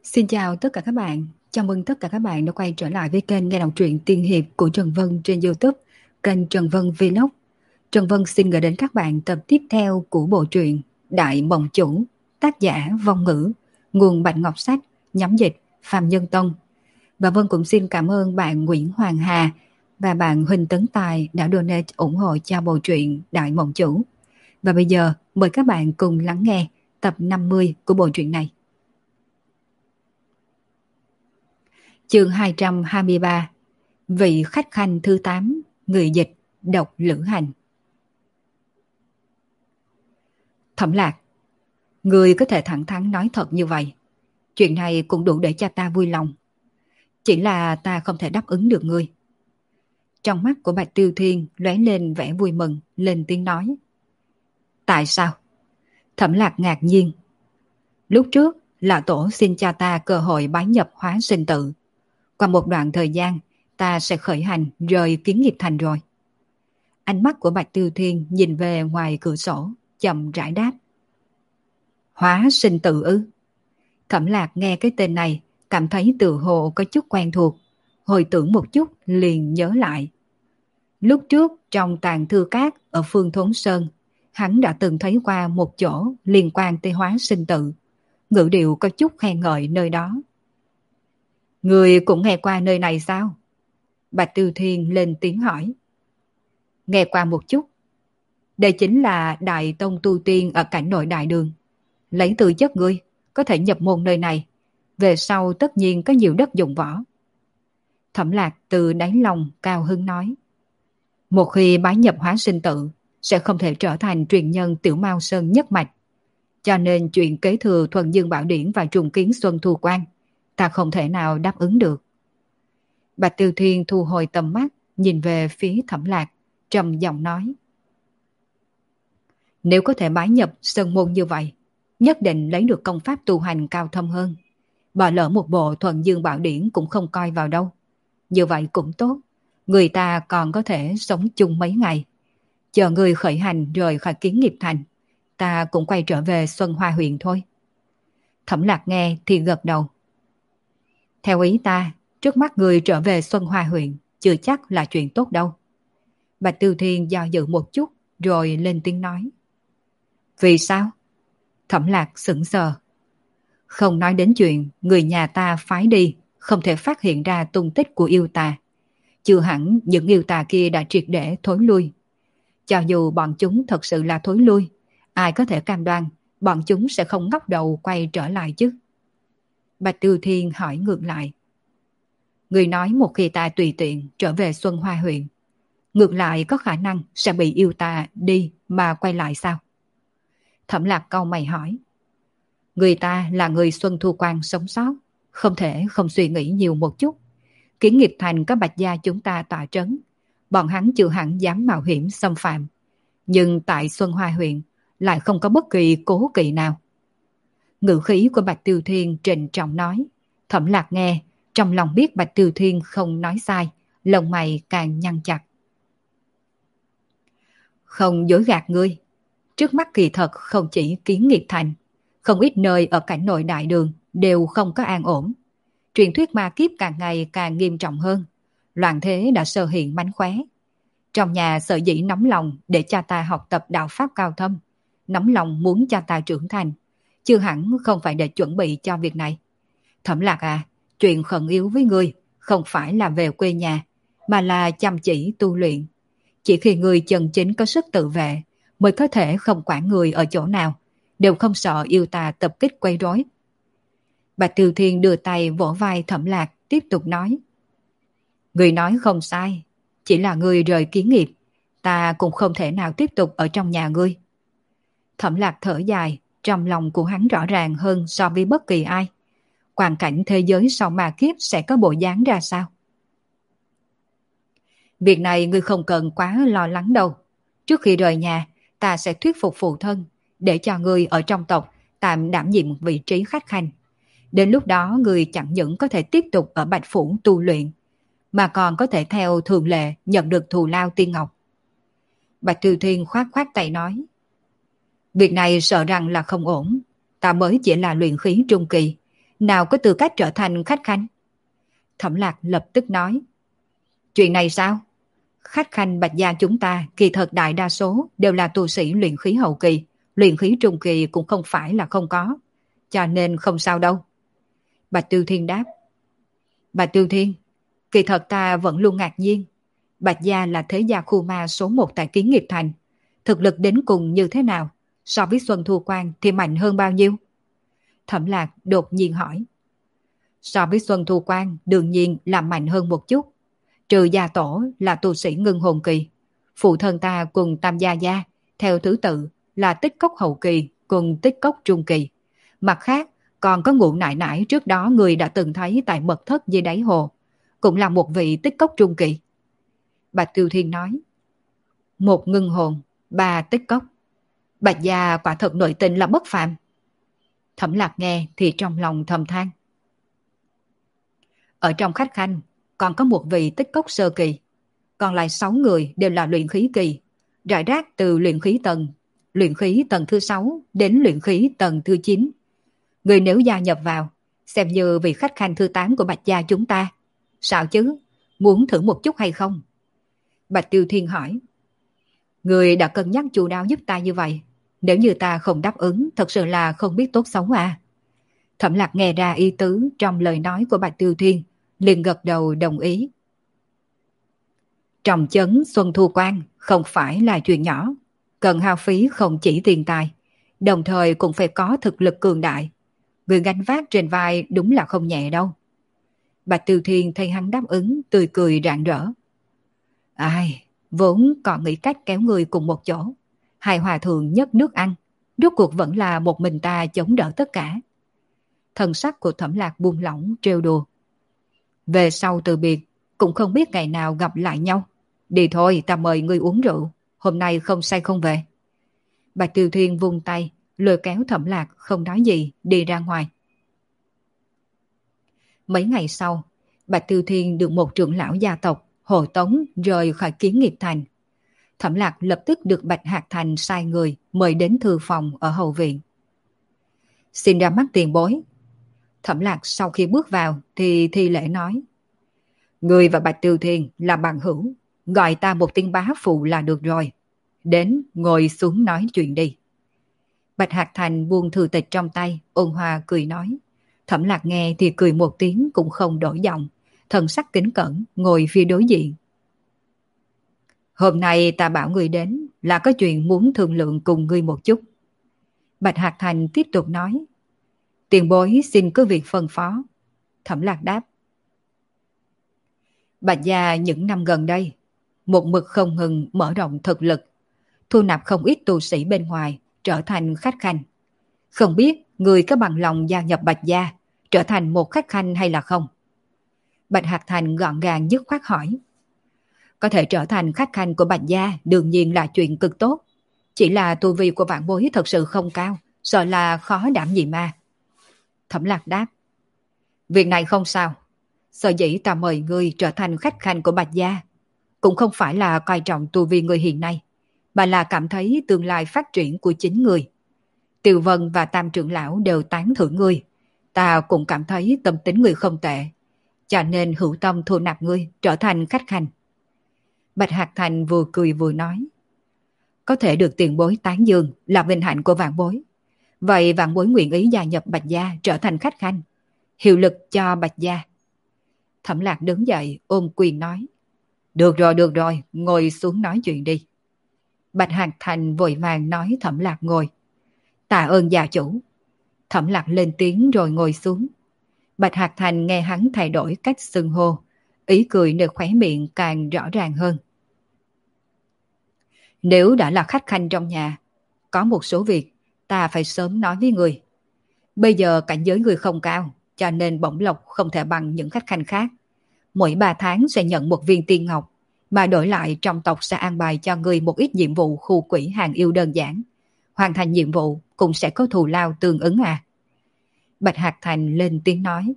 Xin chào tất cả các bạn. Chào mừng tất cả các bạn đã quay trở lại với kênh nghe đọc truyện tiên hiệp của Trần Vân trên YouTube, kênh Trần Vân Vlog. Trần Vân xin gửi đến các bạn tập tiếp theo của bộ truyện Đại Mộng Chủ, tác giả Vong Ngữ, nguồn Bạch Ngọc Sách, nhóm dịch Phạm Nhân Tông. Và Vân cũng xin cảm ơn bạn Nguyễn Hoàng Hà và bạn Huỳnh Tấn Tài đã donate ủng hộ cho bộ truyện Đại Mộng Chủ. Và bây giờ mời các bạn cùng lắng nghe tập 50 của bộ truyện này. Chương 223. Vị khách khanh thứ 8, người dịch, độc lữ hành. Thẩm Lạc, người có thể thẳng thắn nói thật như vậy. Chuyện này cũng đủ để cho ta vui lòng. Chỉ là ta không thể đáp ứng được ngươi. Trong mắt của Bạch Tiêu Thiên lóe lên vẻ vui mừng, lên tiếng nói. Tại sao? Thẩm Lạc ngạc nhiên. Lúc trước là tổ xin cho ta cơ hội bái nhập Hóa Sinh Tự. Qua một đoạn thời gian, ta sẽ khởi hành rời Kiến Nghiệp Thành rồi. Ánh mắt của Bạch Tiêu Thiên nhìn về ngoài cửa sổ, chậm rãi đáp. Hóa Sinh Tự ư? Thẩm Lạc nghe cái tên này, cảm thấy tự hồ có chút quen thuộc. Hồi tưởng một chút liền nhớ lại. Lúc trước trong tàng thư cát ở Phương Thốn Sơn, hắn đã từng thấy qua một chỗ liên quan tới Hóa Sinh Tự. Ngữ điệu có chút khen ngợi nơi đó. Người cũng nghe qua nơi này sao? Bạch Tiêu Thiên lên tiếng hỏi. Nghe qua một chút. Đây chính là Đại Tông tu tiên ở cảnh nội Đại Đường. Lấy tư chất ngươi, có thể nhập môn nơi này. Về sau tất nhiên có nhiều đất dụng võ. Thẩm Lạc từ đáy lòng cao hứng nói. Một khi bái nhập Hóa Sinh Tự, sẽ không thể trở thành truyền nhân Tiểu Mao Sơn nhất mạch. Cho nên chuyện kế thừa Thuần Dương Bảo Điển và trùng kiến Xuân Thu Quan, ta không thể nào đáp ứng được. Bạch Tiêu Thiên thu hồi tầm mắt, nhìn về phía Thẩm Lạc, trầm giọng nói. Nếu có thể bái nhập sơn môn như vậy, nhất định lấy được công pháp tu hành cao thâm hơn. Bỏ lỡ một bộ Thuần Dương Bảo Điển cũng không coi vào đâu. Như vậy cũng tốt, người ta còn có thể sống chung mấy ngày. Chờ người khởi hành rời khỏi Kiến Nghiệp Thành, ta cũng quay trở về Xuân Hoa huyện thôi. Thẩm Lạc nghe thì gật đầu. Theo ý ta, trước mắt người trở về Xuân Hoa huyện chưa chắc là chuyện tốt đâu. Bạch Tiêu Thiên do dự một chút rồi lên tiếng nói. Vì sao? Thẩm Lạc sững sờ. Không nói đến chuyện người nhà ta phái đi không thể phát hiện ra tung tích của yêu tà. Chưa hẳn những yêu tà kia đã triệt để thối lui. Cho dù bọn chúng thật sự là thối lui, ai có thể cam đoan bọn chúng sẽ không ngóc đầu quay trở lại chứ? Bạch Tiêu Thiên hỏi ngược lại. Người nói một khi ta tùy tiện trở về Xuân Hoa huyện, ngược lại có khả năng sẽ bị yêu tà đi mà quay lại sao? Thẩm Lạc cau mày hỏi. Người ta là người Xuân Thu Quan sống sót, không thể không suy nghĩ nhiều một chút. Kiến Nghiệp Thành có Bạch gia chúng ta tọa trấn, bọn hắn chưa hẳn dám mạo hiểm xâm phạm. Nhưng tại Xuân Hoa huyện lại không có bất kỳ cố kỵ nào. Ngữ khí của Bạch Tiêu Thiên trịnh trọng nói. Thẩm Lạc nghe, trong lòng biết Bạch Tiêu Thiên không nói sai, lông mày càng nhăn chặt. Không dối gạt ngươi, trước mắt kỳ thật không chỉ Kiến Nghiệp Thành, không ít nơi ở cảnh nội Đại Đường đều không có an ổn. Truyền thuyết ma kiếp càng ngày càng nghiêm trọng hơn, loạn thế đã sơ hiện mánh khóe. Trong nhà sở dĩ nóng lòng để cha ta học tập đạo pháp cao thâm, nóng lòng muốn cha ta trưởng thành, chưa hẳn không phải để chuẩn bị cho việc này. Thẩm Lạc à, chuyện khẩn yếu với ngươi không phải là về quê nhà, mà là chăm chỉ tu luyện. Chỉ khi ngươi chân chính có sức tự vệ, mới có thể không quản người ở chỗ nào, đều không sợ yêu tà tập kích quấy rối. Bạch Tiêu Thiên đưa tay vỗ vai Thẩm Lạc, tiếp tục nói. Ngươi nói không sai, chỉ là ngươi rời Kiến Nghiệp, ta cũng không thể nào tiếp tục ở trong nhà ngươi. Thẩm Lạc thở dài, trong lòng của hắn rõ ràng hơn so với bất kỳ ai. Hoàn cảnh thế giới sau ma kiếp sẽ có bộ dáng ra sao? Việc này ngươi không cần quá lo lắng đâu. Trước khi rời nhà, ta sẽ thuyết phục phụ thân, để cho ngươi ở trong tộc tạm đảm nhiệm một vị trí khách khanh. Đến lúc đó ngươi chẳng những có thể tiếp tục ở Bạch Phủ tu luyện, mà còn có thể theo thường lệ nhận được thù lao tiên ngọc. Bạch Tiêu Thiên khoát khoát tay nói. Việc này sợ rằng là không ổn. Ta mới chỉ là luyện khí trung kỳ, nào có tư cách trở thành khách khanh. Thẩm Lạc lập tức nói, chuyện này sao? Khách khanh Bạch gia chúng ta kỳ thật đại đa số đều là tu sĩ luyện khí hậu kỳ, luyện khí trung kỳ cũng không phải là không có, cho nên không sao đâu. Bạch Tiêu Thiên đáp, Bạch Tiêu Thiên, kỳ thật ta vẫn luôn ngạc nhiên, Bạch gia là thế gia khu ma số 1 tại Kiến Nghiệp Thành, thực lực đến cùng như thế nào, so với Xuân Thu Quan thì mạnh hơn bao nhiêu? Thẩm Lạc đột nhiên hỏi. So với Xuân Thu Quan đương nhiên là mạnh hơn một chút, trừ gia tổ là tu sĩ ngưng hồn kỳ, phụ thân ta cùng Tam gia gia theo thứ tự là tích cốc hậu kỳ cùng tích cốc trung kỳ. Mặt khác còn có Ngũ nại nại trước đó người đã từng thấy tại mật thất dưới đáy hồ, cũng là một vị tích cốc trung kỳ. Bạch Tiêu Thiên nói, một ngưng hồn, 3 tích cốc. Bạch gia quả thật nội tình là bất phàm. Thẩm Lạc nghe thì trong lòng thầm than. Ở trong khách khanh còn có một vị tích cốc sơ kỳ, còn lại 6 người đều là luyện khí kỳ, rải rác từ luyện khí tầng thứ 6 đến luyện khí tầng thứ 9. Người nếu gia nhập vào, xem như vị khách khanh thứ 8 của Bạch gia chúng ta. Sao chứ? Muốn thử một chút hay không? Bạch Tiêu Thiên hỏi. Người đã cân nhắc chu đáo giúp ta như vậy, nếu như ta không đáp ứng thật sự là không biết tốt xấu à? Thẩm Lạc nghe ra ý tứ trong lời nói của Bạch Tiêu Thiên, liền gật đầu đồng ý. Trồng chấn Xuân Thu Quan không phải là chuyện nhỏ, cần hao phí không chỉ tiền tài, đồng thời cũng phải có thực lực cường đại. Người gánh vác trên vai đúng là không nhẹ đâu. Bạch Tiêu Thiên thấy hắn đáp ứng, tươi cười rạng rỡ. Ai, vốn còn nghĩ cách kéo người cùng một chỗ, hai hòa thượng nhất nước ăn, rốt cuộc vẫn là một mình ta chống đỡ tất cả. Thần sắc của Thẩm Lạc buông lỏng trêu đùa. Về sau từ biệt, cũng không biết ngày nào gặp lại nhau. Đi thôi, ta mời ngươi uống rượu, hôm nay không say không về. Bạch Tiêu Thiên vung tay, lôi kéo Thẩm Lạc không nói gì, đi ra ngoài. Mấy ngày sau, Bạch Tiêu Thiên được một trưởng lão gia tộc hộ tống rời khỏi Kiến Nghiệp Thành. Thẩm Lạc lập tức được Bạch Hạc Thành sai người mời đến thư phòng ở hậu viện. Xin ra mắt tiền bối. Thẩm Lạc sau khi bước vào thì thi lễ nói. Người và Bạch Tiêu Thiên là bằng hữu, gọi ta một tiếng bá phụ là được rồi. Đến ngồi xuống nói chuyện đi. Bạch Hạc Thành buông thư tịch trong tay, ôn hòa cười nói. Thẩm Lạc nghe thì cười một tiếng cũng không đổi giọng, thần sắc kính cẩn ngồi phía đối diện. Hôm nay ta bảo người đến là có chuyện muốn thương lượng cùng ngươi một chút. Bạch Hạc Thành tiếp tục nói. Tiền bối xin cứ việc phân phó. Thẩm Lạc đáp. Bạch gia những năm gần đây, một mực không ngừng mở rộng thực lực, thu nạp không ít tu sĩ bên ngoài, trở thành khách khanh. Không biết người có bằng lòng gia nhập Bạch gia, trở thành một khách khanh hay là không? Bạch Hạc Thành gọn gàng dứt khoát hỏi. Có thể trở thành khách khanh của Bạch gia đương nhiên là chuyện cực tốt. Chỉ là tu vi của vạn bối thật sự không cao, sợ là khó đảm nhiệm mà. Thẩm Lạc đáp. Việc này không sao. Sở dĩ ta mời ngươi trở thành khách khanh của Bạch gia, cũng không phải là coi trọng tu vi người hiện nay, mà là cảm thấy tương lai phát triển của chính người. Tiêu Vân và Tam trưởng lão đều tán thưởng ngươi. Ta cũng cảm thấy tâm tính người không tệ, cho nên hữu tâm thu nạp ngươi trở thành khách khanh. Bạch Hạc Thành vừa cười vừa nói. Có thể được tiền bối tán dương là vinh hạnh của vạn bối. Vậy vạn bối nguyện ý gia nhập Bạch gia trở thành khách khanh, hiệu lực cho Bạch gia. Thẩm Lạc đứng dậy ôm quyền nói. Được rồi, ngồi xuống nói chuyện đi. Bạch Hạc Thành vội vàng nói Thẩm Lạc ngồi. Tạ ơn gia chủ. Thẩm Lạc lên tiếng rồi ngồi xuống. Bạch Hạc Thành nghe hắn thay đổi cách xưng hô, ý cười nơi khóe miệng càng rõ ràng hơn. Nếu đã là khách khanh trong nhà, có một số việc ta phải sớm nói với người. Bây giờ cảnh giới người không cao, cho nên bổng lộc không thể bằng những khách khanh khác. Mỗi 3 tháng sẽ nhận một viên tiên ngọc, mà đổi lại trong tộc sẽ an bài cho người một ít nhiệm vụ khu quỷ hàng yêu đơn giản. Hoàn thành nhiệm vụ cũng sẽ có thù lao tương ứng à. Bạch Hạc Thành lên tiếng nói.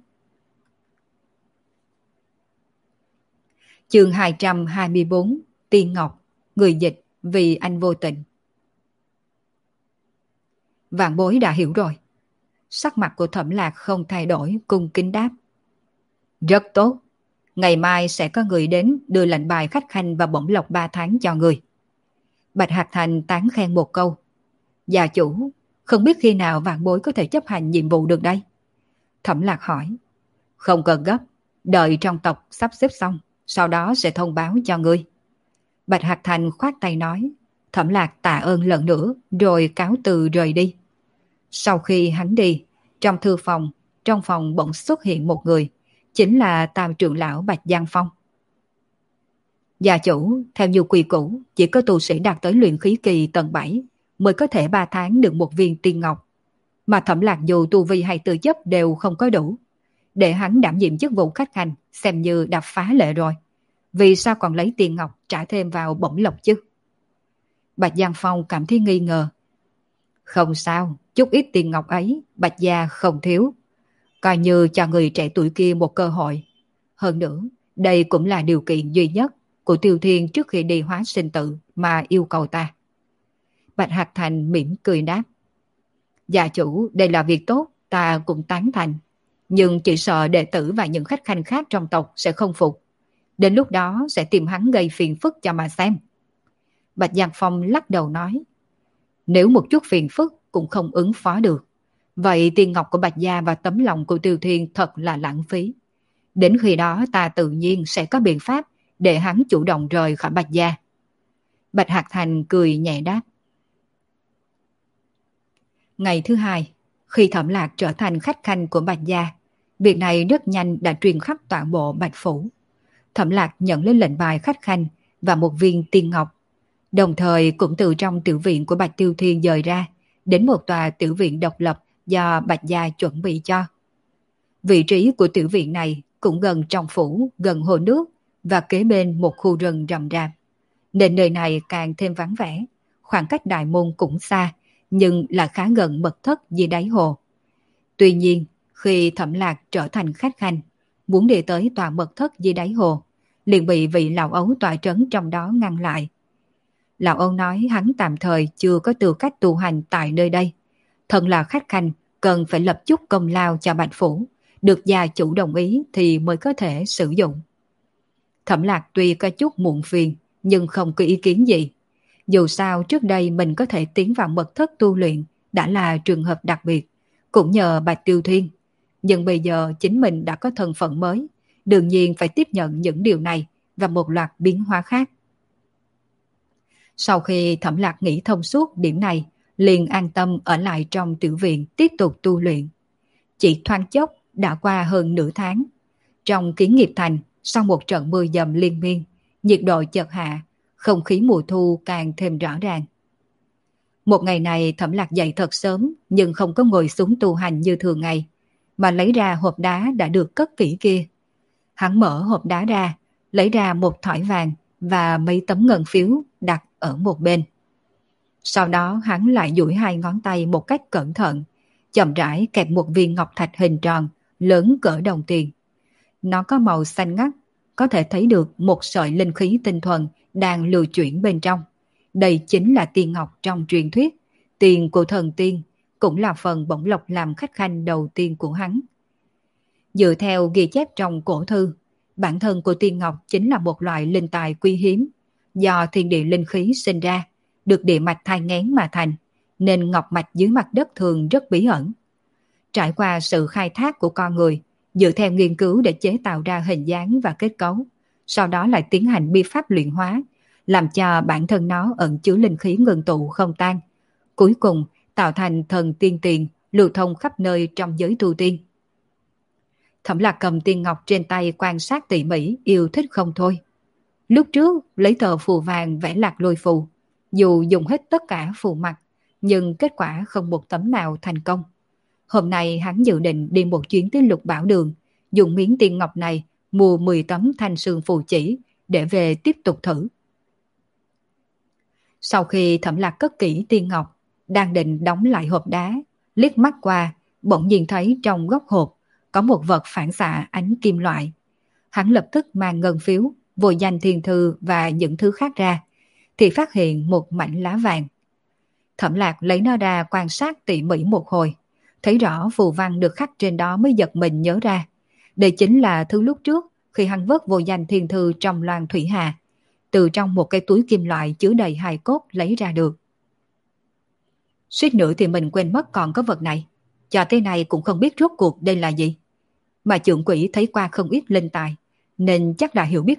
Chương 224, Tiên Ngọc, người dịch vì anh vô tình. Vạn bối đã hiểu rồi. Sắc mặt của Thẩm Lạc không thay đổi, cung kính đáp. Rất tốt. Ngày mai sẽ có người đến đưa lệnh bài khách khanh và bổng lộc 3 tháng cho người. Bạch Hạc Thành tán khen một câu. Gia chủ, không biết khi nào vạn bối có thể chấp hành nhiệm vụ được đây? Thẩm Lạc hỏi. Không cần gấp, đợi trong tộc sắp xếp xong, sau đó sẽ thông báo cho ngươi. Bạch Hạc Thành khoát tay nói. Thẩm Lạc tạ ơn lần nữa rồi cáo từ rời đi. Sau khi hắn đi, trong phòng bỗng xuất hiện một người, chính là Tam trưởng lão Bạch Giang Phong. Gia chủ, theo như quy củ, chỉ có tu sĩ đạt tới luyện khí kỳ tầng 7 mới có thể 3 tháng được một viên tiên ngọc. Mà Thẩm Lạc dù tu vi hay tư chất đều không có đủ. Để hắn đảm nhiệm chức vụ khách hành xem như đã phá lệ rồi. Vì sao còn lấy tiền ngọc trả thêm vào bổng lộc chứ? Bạch Giang Phong cảm thấy nghi ngờ. Không sao, chút ít tiền ngọc ấy, Bạch gia không thiếu. Coi như cho người trẻ tuổi kia một cơ hội. Hơn nữa, đây cũng là điều kiện duy nhất của Tiêu Thiên trước khi đi hóa sinh tự mà yêu cầu ta. Bạch Hạc Thành mỉm cười đáp. Gia chủ, đây là việc tốt, ta cũng tán thành. Nhưng chỉ sợ đệ tử và những khách khanh khác trong tộc sẽ không phục. Đến lúc đó sẽ tìm hắn gây phiền phức cho mà xem. Bạch Giang Phong lắc đầu nói. Nếu một chút phiền phức cũng không ứng phó được, vậy tiền ngọc của Bạch gia và tấm lòng của Tiêu Thiên thật là lãng phí. Đến khi đó ta tự nhiên sẽ có biện pháp để hắn chủ động rời khỏi Bạch gia. Bạch Hạc Thành cười nhẹ đáp. Ngày thứ hai, khi Thẩm Lạc trở thành khách khanh của Bạch gia, việc này rất nhanh đã truyền khắp toàn bộ Bạch phủ. Thẩm Lạc nhận lấy lệnh bài khách khanh và một viên tiên ngọc, đồng thời cũng từ trong tiểu viện của Bạch Tiêu Thiên dời ra, đến một tòa tiểu viện độc lập do Bạch gia chuẩn bị cho. Vị trí của tiểu viện này cũng gần trong phủ, gần hồ nước và kế bên một khu rừng rậm rạp, nên nơi này càng thêm vắng vẻ. Khoảng cách đại môn cũng xa, nhưng là khá gần mật thất dưới đáy hồ. Tuy nhiên, khi Thẩm Lạc trở thành khách khanh, muốn đi tới tòa mật thất dưới đáy hồ, liền bị vị lão ấu tọa trấn trong đó ngăn lại. Lão ấu nói hắn tạm thời chưa có tư cách tu hành tại nơi đây. Thân là khách khanh, cần phải lập chút công lao cho Bạch phủ, được gia chủ đồng ý thì mới có thể sử dụng. Thẩm Lạc tuy có chút muộn phiền, nhưng không có ý kiến gì. Dù sao trước đây mình có thể tiến vào mật thất tu luyện đã là trường hợp đặc biệt, cũng nhờ Bạch Tiêu Thiên. Nhưng bây giờ chính mình đã có thân phận mới, đương nhiên phải tiếp nhận những điều này và một loạt biến hóa khác. Sau khi Thẩm Lạc nghĩ thông suốt điểm này, liền an tâm ở lại trong tiểu viện tiếp tục tu luyện. Chỉ thoáng chốc đã qua hơn nửa tháng. Trong Kiến Nghiệp Thành, sau một trận mưa dầm liên miên, nhiệt độ chợt hạ, không khí mùa thu càng thêm rõ ràng. Một ngày này Thẩm Lạc dậy thật sớm, nhưng không có ngồi xuống tu hành như thường ngày, mà lấy ra hộp đá đã được cất kỹ kia. Hắn mở hộp đá ra, lấy ra một thỏi vàng và mấy tấm ngân phiếu đặt ở một bên. Sau đó hắn lại duỗi hai ngón tay một cách cẩn thận, chậm rãi kẹp một viên ngọc thạch hình tròn, lớn cỡ đồng tiền. Nó có màu xanh ngắt, có thể thấy được một sợi linh khí tinh thuần đang lưu chuyển bên trong. Đây chính là tiên ngọc trong truyền thuyết, tiền của thần tiên, cũng là phần bổng lộc làm khách khanh đầu tiên của hắn. Dựa theo ghi chép trong cổ thư, bản thân của tiên ngọc chính là một loại linh tài quý hiếm, do thiên địa linh khí sinh ra, được địa mạch thai nghén mà thành, nên ngọc mạch dưới mặt đất thường rất bí ẩn. Trải qua sự khai thác của con người, dựa theo nghiên cứu để chế tạo ra hình dáng và kết cấu, sau đó lại tiến hành bi pháp luyện hóa, làm cho bản thân nó ẩn chứa linh khí ngưng tụ không tan, cuối cùng tạo thành thần tiên tiền lưu thông khắp nơi trong giới tu tiên. Thẩm Lạc cầm tiên ngọc trên tay quan sát tỉ mỉ, yêu thích không thôi. Lúc trước lấy tờ phù vàng vẽ lạc lôi phù, dù dùng hết tất cả phù mặt, nhưng kết quả không một tấm nào thành công. Hôm nay hắn dự định đi một chuyến tới Lục Bảo Đường, dùng miếng tiên ngọc này mua 10 tấm thanh sương phù chỉ để về tiếp tục thử. Sau khi Thẩm Lạc cất kỹ tiên ngọc, đang định đóng lại hộp đá, liếc mắt qua, bỗng nhìn thấy trong góc hộp có một vật phản xạ ánh kim loại. Hắn lập tức mang ngân phiếu, vội danh thiên thư và những thứ khác ra, thì phát hiện một mảnh lá vàng. Thẩm Lạc lấy nó ra quan sát tỉ mỉ một hồi, thấy rõ phù văn được khắc trên đó mới giật mình nhớ ra. Đây chính là thứ lúc trước khi hắn vớt vô danh thiên thư trong loan thủy hà, từ trong một cái túi kim loại chứa đầy hài cốt lấy ra được. Suýt nữa thì mình quên mất còn có vật này. Cho tới nay cũng không biết rốt cuộc đây là gì. Mà trưởng quỷ thấy qua không ít linh tài, nên chắc là hiểu biết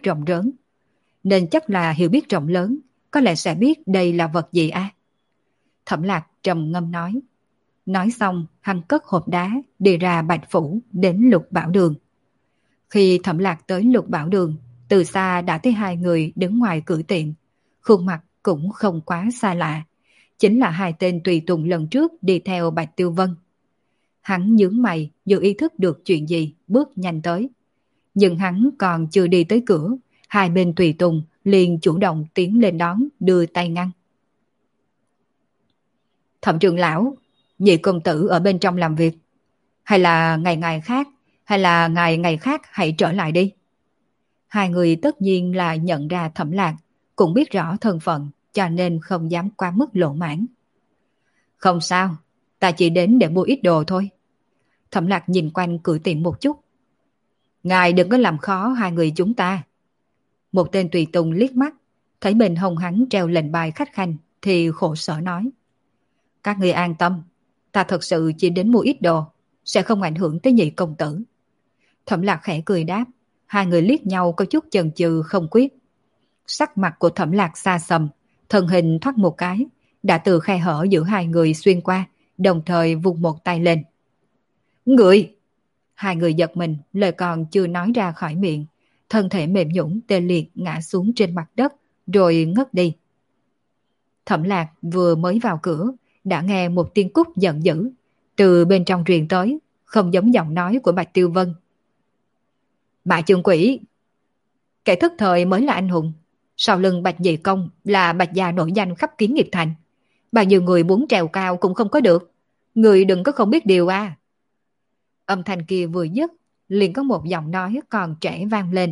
rộng lớn, có lẽ sẽ biết đây là vật gì à. Thẩm Lạc trầm ngâm nói. Nói xong, hắn cất hộp đá, đi ra Bạch Phủ, đến Lục Bảo Đường. Khi Thẩm Lạc tới Lục Bảo Đường, từ xa đã thấy hai người đứng ngoài cửa tiệm. Khuôn mặt cũng không quá xa lạ. Chính là hai tên tùy tùng lần trước đi theo Bạch Tiêu Vân. Hắn nhướng mày, dù ý thức được chuyện gì, bước nhanh tới. Nhưng hắn còn chưa đi tới cửa, hai bên tùy tùng liền chủ động tiến lên đón, đưa tay ngăn. Thẩm trưởng lão, nhị công tử ở bên trong làm việc. Hay là ngày khác hãy trở lại đi. Hai người tất nhiên là nhận ra Thẩm Lạc, cũng biết rõ thân phận, cho nên không dám quá mức lộ mãn. Không sao, ta chỉ đến để mua ít đồ thôi. Thẩm Lạc nhìn quanh cửa tiệm một chút. Ngài đừng có làm khó hai người chúng ta. Một tên tùy tùng liếc mắt, thấy bên hông hắn treo lệnh bài khách khanh, thì khổ sở nói. Các người an tâm, ta thật sự chỉ đến mua ít đồ, sẽ không ảnh hưởng tới nhị công tử. Thẩm Lạc khẽ cười đáp, hai người liếc nhau có chút chần chừ không quyết. Sắc mặt của Thẩm Lạc xa sầm, thân hình thoát một cái, đã từ khe hở giữa hai người xuyên qua, đồng thời vung một tay lên. Người! Hai người giật mình, lời còn chưa nói ra khỏi miệng, thân thể mềm nhũn tê liệt ngã xuống trên mặt đất, rồi ngất đi. Thẩm Lạc vừa mới vào cửa, đã nghe một tiếng cúc giận dữ, từ bên trong truyền tới, không giống giọng nói của Bạch Tiêu Vân. Bại chương quỷ! Kẻ thức thời mới là anh hùng. Sau lưng Bạch Nhị Công là Bạch gia nổi danh khắp Kiến Nghiệp Thành. Bao nhiêu người muốn trèo cao cũng không có được. Người đừng có không biết điều à. Âm thanh kia vừa dứt, liền có một giọng nói còn trẻ vang lên.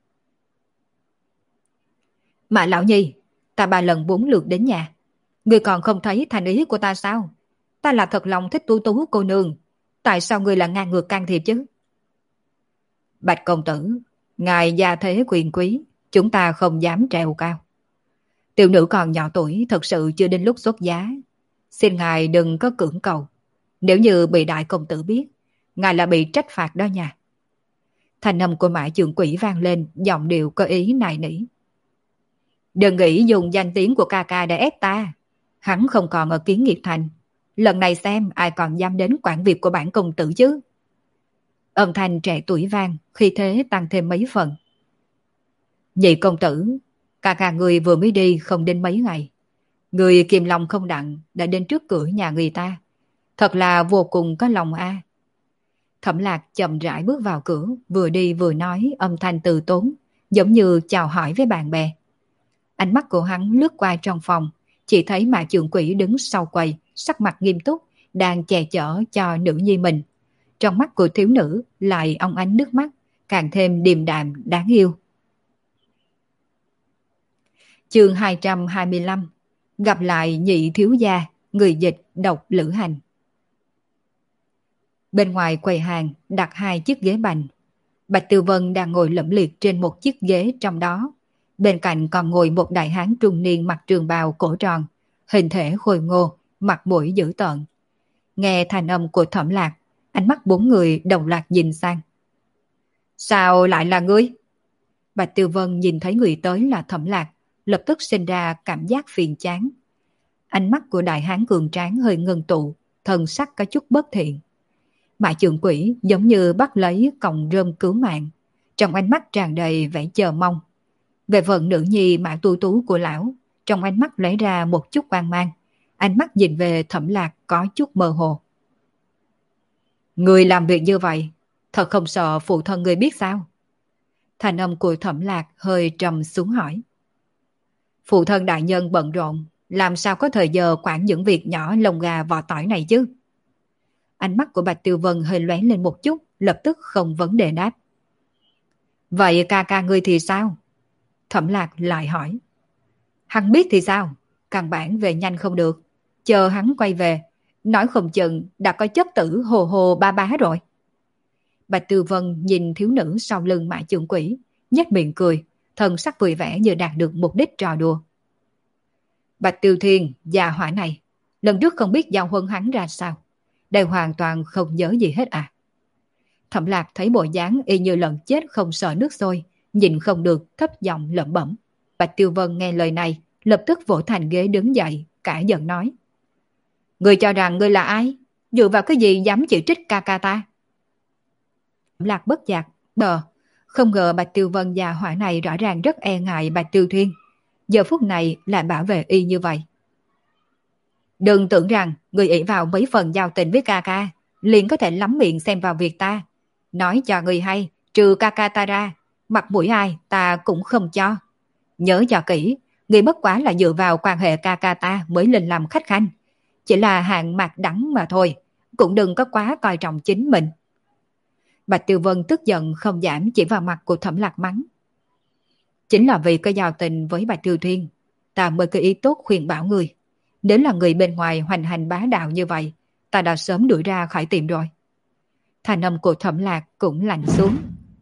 Mà lão nhi, ta 3 lần 4 lượt đến nhà. Ngươi còn không thấy thành ý của ta sao? Ta là thật lòng thích Tú Tú cô nương. Tại sao ngươi là ngang ngược can thiệp chứ? Bạch công tử, ngài gia thế quyền quý, chúng ta không dám trèo cao. Tiểu nữ còn nhỏ tuổi, thật sự chưa đến lúc xuất giá. Xin ngài đừng có cưỡng cầu. Nếu như bị đại công tử biết, ngài là bị trách phạt đó nha. Thanh âm của Mã trưởng quỷ vang lên, giọng điệu có ý nài nỉ. Đừng nghĩ dùng danh tiếng của ca ca để ép ta. Hắn không còn ở Kiến Nghiệp Thành. Lần này xem ai còn dám đến quản việc của bản công tử chứ. Âm thanh trẻ tuổi vang, khi thế tăng thêm mấy phần. Nhị công tử, ca ca người vừa mới đi không đến mấy ngày. Người kiềm lòng không đặng đã đến trước cửa nhà người ta. Thật là vô cùng có lòng a. Thẩm Lạc chậm rãi bước vào cửa, vừa đi vừa nói âm thanh từ tốn, giống như chào hỏi với bạn bè. Ánh mắt của hắn lướt qua trong phòng, chỉ thấy Mã trưởng quỷ đứng sau quầy, sắc mặt nghiêm túc, đang che chở cho nữ nhi mình. Trong mắt của thiếu nữ lại ong ánh nước mắt, càng thêm điềm đạm đáng yêu. Chương 225. Gặp lại nhị thiếu gia, người dịch độc Lữ Hành. Bên ngoài quầy hàng đặt 2 chiếc ghế bành. Bạch Tiêu Vân đang ngồi lẫm liệt trên một chiếc ghế trong đó. Bên cạnh còn ngồi một đại hán trung niên mặc trường bào cổ tròn, hình thể khôi ngô, mặt mũi dữ tợn. Nghe thanh âm của Thẩm Lạc, ánh mắt 4 người đồng loạt nhìn sang. Sao lại là ngươi? Bạch Tiêu Vân nhìn thấy người tới là Thẩm Lạc, lập tức sinh ra cảm giác phiền chán. Ánh mắt của đại hán cường tráng hơi ngưng tụ, thần sắc có chút bất thiện. Mã trưởng quỷ giống như bắt lấy cọng rơm cứu mạng, trong ánh mắt tràn đầy vẻ chờ mong. Về phần nữ nhi Mã Tu Tú của lão, trong ánh mắt lấy ra một chút quan mang, ánh mắt nhìn về Thẩm Lạc có chút mơ hồ. Người làm việc như vậy, thật không sợ phụ thân người biết sao? Thành âm của Thẩm Lạc hơi trầm xuống hỏi. Phụ thân đại nhân bận rộn, làm sao có thời giờ quản những việc nhỏ lông gà vỏ tỏi này chứ? Ánh mắt của Bạch Tiêu Vân hơi lóe lên một chút, lập tức không vấn đề đáp. Vậy ca ca ngươi thì sao? Thẩm Lạc lại hỏi. Hắn biết thì sao? Căn bản về nhanh không được. Chờ hắn quay về, nói không chừng đã có chất tử hồ hồ ba bá rồi. Bạch Tư Vân nhìn thiếu nữ sau lưng Mã Trưởng Quỷ, nhếch miệng cười, thần sắc vui vẻ như đạt được mục đích trò đùa. Bạch Tiêu Thiên, già hỏa này, lần trước không biết giao huân hắn ra sao, đây hoàn toàn không nhớ gì hết à. Thẩm Lạc thấy bộ dáng y như lợn chết không sợ nước sôi, nhìn không được thấp giọng lẩm bẩm. Bạch Tiêu Vân nghe lời này, lập tức vỗ thành ghế đứng dậy, cả giận nói. Ngươi cho rằng ngươi là ai? Dựa vào cái gì dám chỉ trích ca ca ta? Thẩm Lạc bất giác, không ngờ Bạch Tiêu Vân già hỏa này rõ ràng rất e ngại Bạch Tiêu Thiên. Giờ phút này lại bảo vệ y như vậy. Đừng tưởng rằng người ỷ vào mấy phần giao tình với ca ca, liền có thể lắm miệng xem vào việc ta. Nói cho người hay, trừ ca ca ta ra, mặt mũi ai ta cũng không cho. Nhớ cho kỹ, người bất quá là dựa vào quan hệ ca ca ta mới lên làm khách khanh. Chỉ là hạng mạc đắng mà thôi, cũng đừng có quá coi trọng chính mình. Bạch Tiêu Vân tức giận không giảm chỉ vào mặt của Thẩm Lạc mắng. Chính là vì có giao tình với Bạch Tiêu Thiên, ta mới có ý tốt khuyên bảo người. Nếu là người bên ngoài hoành hành bá đạo như vậy, ta đã sớm đuổi ra khỏi tiệm rồi. Thanh âm của Thẩm Lạc cũng lạnh xuống.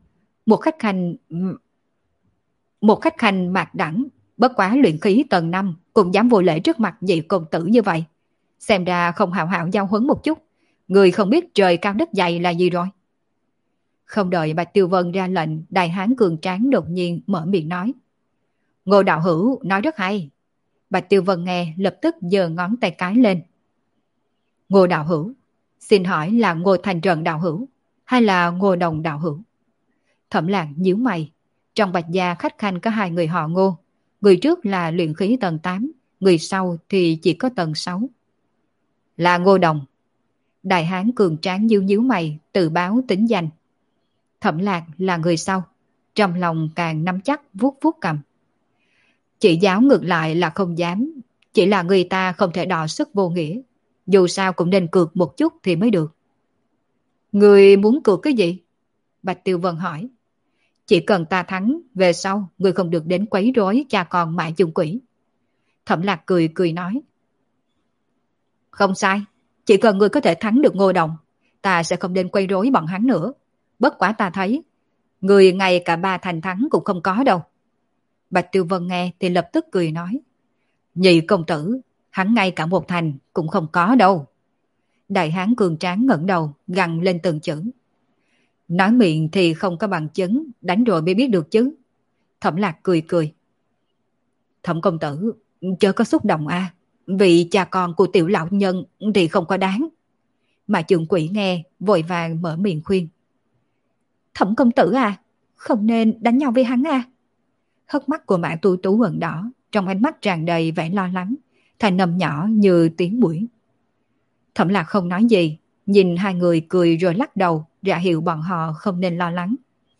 Một khách khanh mạc đẳng, bất quá luyện khí tầng 5 cũng dám vô lễ trước mặt vị công tử như vậy. Xem ra không hào hào giao huấn một chút, người không biết trời cao đất dày là gì rồi. Không đợi Bạch Tiêu Vân ra lệnh, đại hán cường tráng đột nhiên mở miệng nói. Ngô đạo hữu nói rất hay. Bạch Tiêu Vân nghe lập tức giơ ngón tay cái lên. Ngô đạo hữu, xin hỏi là Ngô Thành Trần đạo hữu hay là Ngô Đồng đạo hữu? Thẩm Lạc nhíu mày. Trong Bạch gia khách khanh có hai người họ Ngô. Người trước là luyện khí tầng 8, người sau thì chỉ có tầng 6. Là Ngô Đồng. Đại hán cường tráng nhíu nhíu mày, tự báo tính danh. Thẩm Lạc là người sau, trong lòng càng nắm chắc vuốt vuốt cầm. Chỉ giáo ngược lại là không dám, chỉ là người ta không thể đọ sức vô nghĩa, dù sao cũng nên cược một chút thì mới được. Người muốn cược cái gì? Bạch Tiêu Vân hỏi. Chỉ cần ta thắng, về sau người không được đến quấy rối cha con Mã Chung Quỷ. Thẩm Lạc cười cười nói. Không sai, chỉ cần người có thể thắng được Ngô Đồng, ta sẽ không đến quấy rối bọn hắn nữa. Bất quá ta thấy, người ngay cả 3 thành thắng cũng không có đâu. Bạch Tiêu Vân nghe thì lập tức cười nói. Nhị công tử, hắn ngay cả 1 thành cũng không có đâu. Đại hán cường tráng ngẩng đầu, gằn lên từng chữ. Nói miệng thì không có bằng chứng, đánh rồi mới biết được chứ. Thẩm Lạc cười cười. Thẩm công tử, chớ có xúc động à, vì cha con của tiểu lão nhân thì không có đáng. Mà Trưởng Quỷ nghe, vội vàng mở miệng khuyên. Thẩm công tử à, không nên đánh nhau với hắn à. Hốc mắt của Mã Tu Tú ửng đỏ, trong ánh mắt tràn đầy vẻ lo lắng, thành âm nhỏ như tiếng bụi. Thẩm Lạc không nói gì, nhìn hai người cười rồi lắc đầu, ra hiệu bọn họ không nên lo lắng.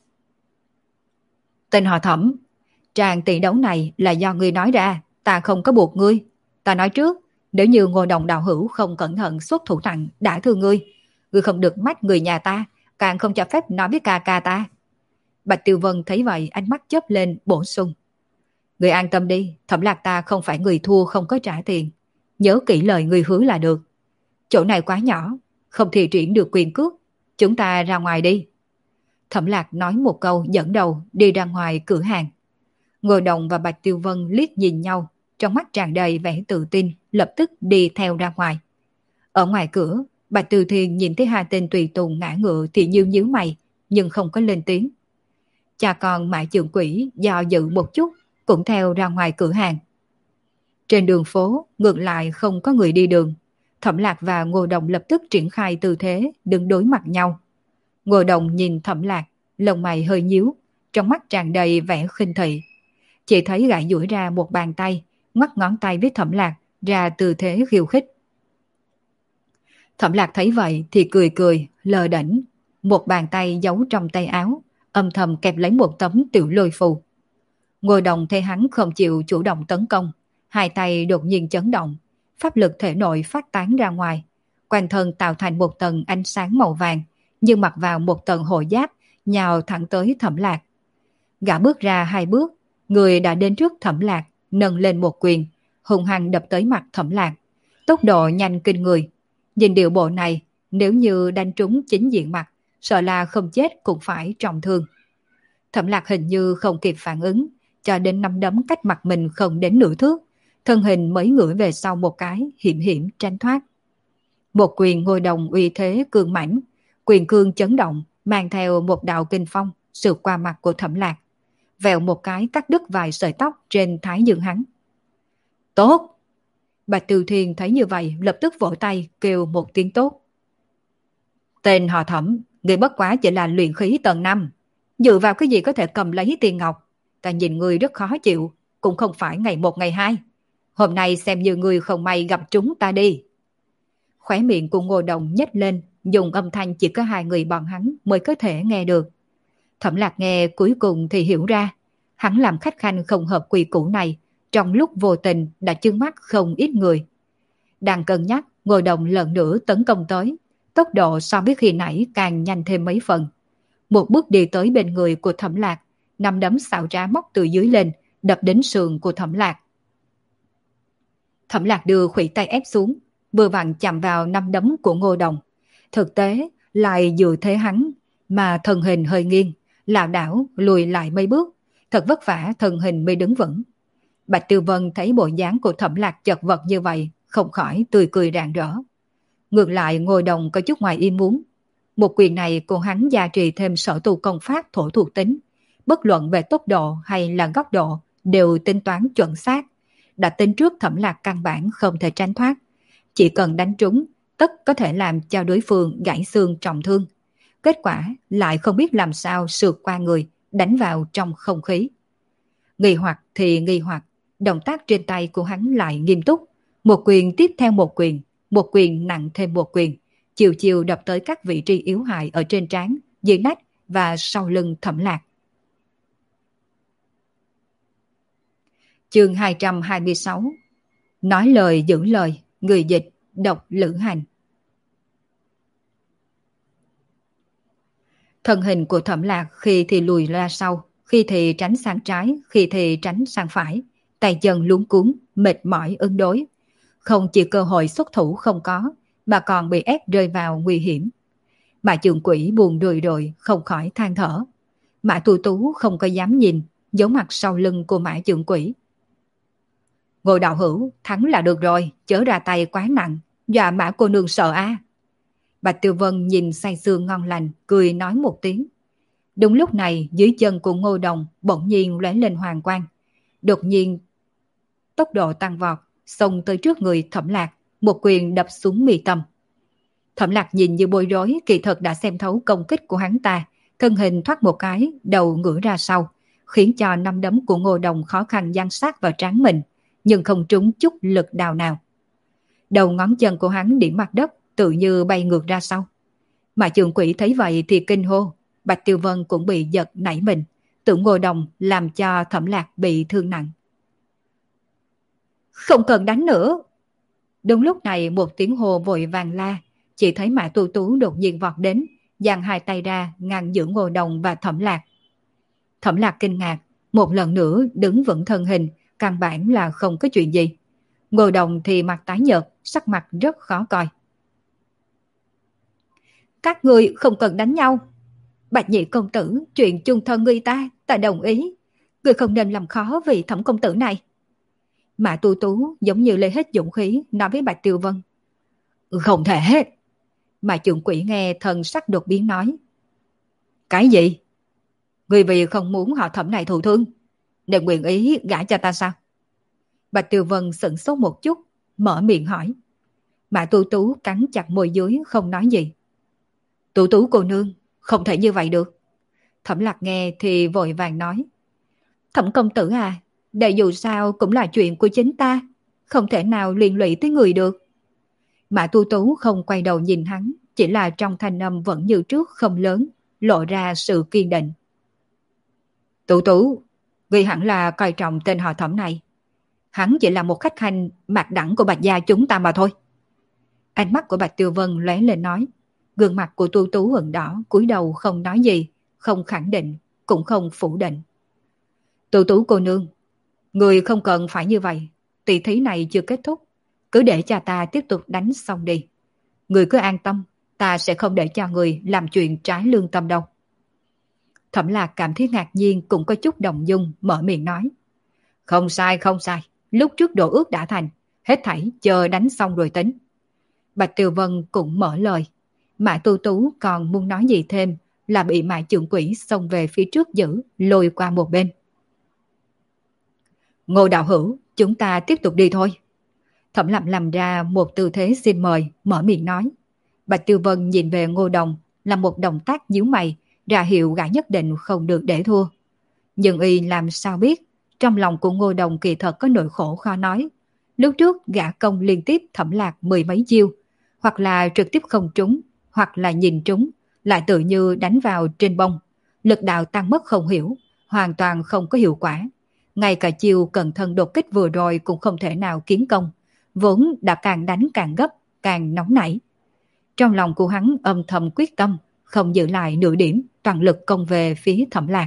Tên họ Thẩm, tràng tỷ đấu này là do ngươi nói ra, ta không có buộc ngươi. Ta nói trước, nếu như Ngô Đồng đạo hữu không cẩn thận xuất thủ nặng đã thương ngươi, ngươi không được mách người nhà ta, càng không cho phép nói với ca ca ta. Bạch Tiêu Vân thấy vậy, ánh mắt chớp lên bổ sung. Người an tâm đi, Thẩm Lạc ta không phải người thua không có trả tiền. Nhớ kỹ lời người hứa là được. Chỗ này quá nhỏ, không thi triển được quyền cước. Chúng ta ra ngoài đi. Thẩm Lạc nói một câu dẫn đầu đi ra ngoài cửa hàng. Ngô Đồng và Bạch Tiêu Vân liếc nhìn nhau, trong mắt tràn đầy vẻ tự tin, lập tức đi theo ra ngoài. Ở ngoài cửa, Bạch Từ Thiên nhìn thấy hai tên tùy tùng ngã ngựa thì nhíu mày, nhưng không có lên tiếng. Cha con Mã Trưởng Quỷ do dự một chút, cũng theo ra ngoài cửa hàng. Trên đường phố, ngược lại không có người đi đường. Thẩm Lạc và Ngô Đồng lập tức triển khai tư thế, đứng đối mặt nhau. Ngô Đồng nhìn Thẩm Lạc, lông mày hơi nhíu, trong mắt tràn đầy vẻ khinh thị. Chỉ thấy gã duỗi ra một bàn tay, ngoắc ngón tay với Thẩm Lạc, ra tư thế khiêu khích. Thẩm Lạc thấy vậy thì cười cười, lơ đễnh, một bàn tay giấu trong tay áo, âm thầm kẹp lấy một tấm tiểu lôi phù. Ngô Đồng thấy hắn không chịu chủ động tấn công, hai tay đột nhiên chấn động, pháp lực thể nội phát tán ra ngoài, quanh thân tạo thành một tầng ánh sáng màu vàng, như mặc vào một tầng hộ giáp, nhào thẳng tới Thẩm Lạc. Gã bước ra 2 bước, người đã đến trước Thẩm Lạc, nâng lên một quyền, hung hăng đập tới mặt Thẩm Lạc, tốc độ nhanh kinh người. Nhìn điệu bộ này, nếu như đánh trúng chính diện mặt, sợ là không chết cũng phải trọng thương. Thẩm Lạc hình như không kịp phản ứng, cho đến nắm đấm cách mặt mình không đến nửa thước, thân hình mới ngửa về sau một cái, hiểm hiểm tránh thoát. Một quyền ngôi đồng uy thế cương mãnh, quyền cương chấn động, mang theo một đạo kinh phong, sượt qua mặt của Thẩm Lạc, vèo một cái cắt đứt vài sợi tóc trên thái dương hắn. Tốt! Bạch Tiêu Thiên thấy như vậy lập tức vỗ tay kêu một tiếng tốt. Tên họ Thẩm, người bất quá chỉ là luyện khí tầng 5, dựa vào cái gì có thể cầm lấy tiền ngọc? Ta nhìn người rất khó chịu, cũng không phải ngày một ngày hai. Hôm nay xem như người không may gặp chúng ta đi. Khóe miệng của Ngô Đồng nhếch lên, dùng âm thanh chỉ có hai người bọn hắn mới có thể nghe được. Thẩm Lạc nghe cuối cùng thì hiểu ra, hắn làm khách khanh không hợp quy củ này, trong lúc vô tình đã chưng mắt không ít người. Đang cân nhắc, Ngô Đồng lần nữa tấn công tới, tốc độ so với khi nãy càng nhanh thêm mấy phần. Một bước đi tới bên người của Thẩm Lạc, nắm đấm xảo trá móc từ dưới lên, đập đến sườn của Thẩm Lạc. Thẩm Lạc đưa khuỷu tay ép xuống, vừa vặn chạm vào nắm đấm của Ngô Đồng. Thực tế lại dựa thế hắn, mà thân hình hơi nghiêng, lảo đảo lùi lại mấy bước, thật vất vả thân hình mới đứng vững. Bạch Tiêu Vân thấy bộ dáng của Thẩm Lạc chật vật như vậy, không khỏi tươi cười rạng rỡ. Ngược lại Ngô Đồng có chút ngoài ý muốn. Một quyền này của hắn gia trì thêm sở tu công pháp thổ thuộc tính, bất luận về tốc độ hay là góc độ đều tính toán chuẩn xác, đã tính trước Thẩm Lạc căn bản không thể tránh thoát. Chỉ cần đánh trúng, tất có thể làm cho đối phương gãy xương trọng thương. Kết quả lại không biết làm sao sượt qua người, đánh vào trong không khí. Nghi hoặc thì nghi hoặc, động tác trên tay của hắn lại nghiêm túc. Một quyền tiếp theo một quyền nặng thêm một quyền, chiều chiều đập tới các vị trí yếu hại ở trên trán, dưới nách và sau lưng Thẩm Lạc. Chương 226. Nói lời giữ lời, người dịch, độc Lữ Hành. Thân hình của Thẩm Lạc khi thì lùi ra sau, khi thì tránh sang trái, khi thì tránh sang phải, tay chân luống cuống, mệt mỏi ứng đối. Không chỉ cơ hội xuất thủ không có, mà còn bị ép rơi vào nguy hiểm. Mã Trường Quỷ buồn rười rội, không khỏi than thở. Mã Tu Tú không có dám nhìn, giấu mặt sau lưng của Mã Trường Quỷ. Ngô đạo hữu, thắng là được rồi, chớ ra tay quá nặng, dọa Mã cô nương sợ a. Bạch Tiêu Vân nhìn say sưa ngon lành, cười nói một tiếng. Đúng lúc này, dưới chân của Ngô Đồng bỗng nhiên lóe lên hoàng quang. Đột nhiên, tốc độ tăng vọt, xông tới trước người Thẩm Lạc, một quyền đập xuống mi tâm. Thẩm Lạc nhìn như bối rối, kỳ thật đã xem thấu công kích của hắn ta, thân hình thoát một cái, đầu ngửa ra sau, khiến cho năm đấm của Ngô Đồng khó khăn giăng sát vào trán mình, nhưng không trúng chút lực đào nào. Đầu ngón chân của hắn điểm mặt đất, tự như bay ngược ra sau. Mà Trường Quỷ thấy vậy thì kinh hô, Bạch Tiêu Vân cũng bị giật nảy mình, tưởng Ngô Đồng làm cho Thẩm Lạc bị thương nặng. Không cần đánh nữa. Đúng lúc này một tiếng hô vội vàng la, chỉ thấy Mã Tu Tú đột nhiên vọt đến, giang hai tay ra ngăn giữa Ngô Đồng và Thẩm Lạc. Thẩm Lạc kinh ngạc, một lần nữa đứng vững thân hình, căn bản là không có chuyện gì. Ngô Đồng thì mặt tái nhợt, sắc mặt rất khó coi. Các người không cần đánh nhau. Bạch Nhị công tử, chuyện chung thân người ta đồng ý. Người không nên làm khó vì Thẩm công tử này. Mã Tu Tú giống như lấy hết dũng khí nói với Bạch Tiêu Vân. Không thể. Mà Trường Quỷ nghe thần sắc đột biến nói. Cái gì? Người vì không muốn họ Thẩm này thụ thương, nên nguyện ý gả cho ta sao? Bạch Tiêu Vân sững sốt một chút, mở miệng hỏi. Mã Tu Tú cắn chặt môi dưới không nói gì. Tu Tú cô nương, không thể như vậy được. Thẩm Lạc nghe thì vội vàng nói. Thẩm công tử à, đây dù sao cũng là chuyện của chính ta, không thể nào liên lụy tới người được. Mã Tu Tú không quay đầu nhìn hắn, chỉ là trong thanh âm vẫn như trước không lớn, lộ ra sự kiên định. Tu Tú, vì hẳn là coi trọng tên họ Thẩm này. Hắn chỉ là một khách hành mạc đẳng của Bạch gia chúng ta mà thôi. Ánh mắt của Bạch Tiêu Vân lóe lên nói. Gương mặt của Tu Tú ửng đỏ, cúi đầu không nói gì, không khẳng định, cũng không phủ định. Tu Tú cô nương, người không cần phải như vậy. Tỷ thí này chưa kết thúc, cứ để cho ta tiếp tục đánh xong đi. Người cứ an tâm, ta sẽ không để cho người làm chuyện trái lương tâm đâu. Thẩm Lạc cảm thấy ngạc nhiên cũng có chút động dung, mở miệng nói. Không sai, không sai. Lúc trước đồ ước đã thành, hết thảy chờ đánh xong rồi tính. Bạch Tiêu Vân cũng mở lời. Mã Tu Tú còn muốn nói gì thêm là bị Mã Trưởng Quỹ xông về phía trước giữ, lôi qua một bên. Ngô đạo hữu, chúng ta tiếp tục đi thôi. Thẩm Lạm làm ra một tư thế xin mời, mở miệng nói. Bạch Tiêu Vân nhìn về Ngô Đồng, làm một động tác nhíu mày, ra hiệu gã nhất định không được để thua. Nhưng y làm sao biết, trong lòng của Ngô Đồng kỳ thật có nỗi khổ khó nói. Lúc trước gã công liên tiếp Thẩm Lạc mười mấy chiêu, hoặc là trực tiếp không trúng, hoặc là nhìn trúng, lại tự như đánh vào trên bông. Lực đạo tăng mất không hiểu, hoàn toàn không có hiệu quả. Ngay cả chiêu cận thân đột kích vừa rồi cũng không thể nào kiến công, vốn đã càng đánh càng gấp, càng nóng nảy. Trong lòng của hắn âm thầm quyết tâm, không giữ lại nửa điểm, toàn lực công về phía Thẩm Lạc.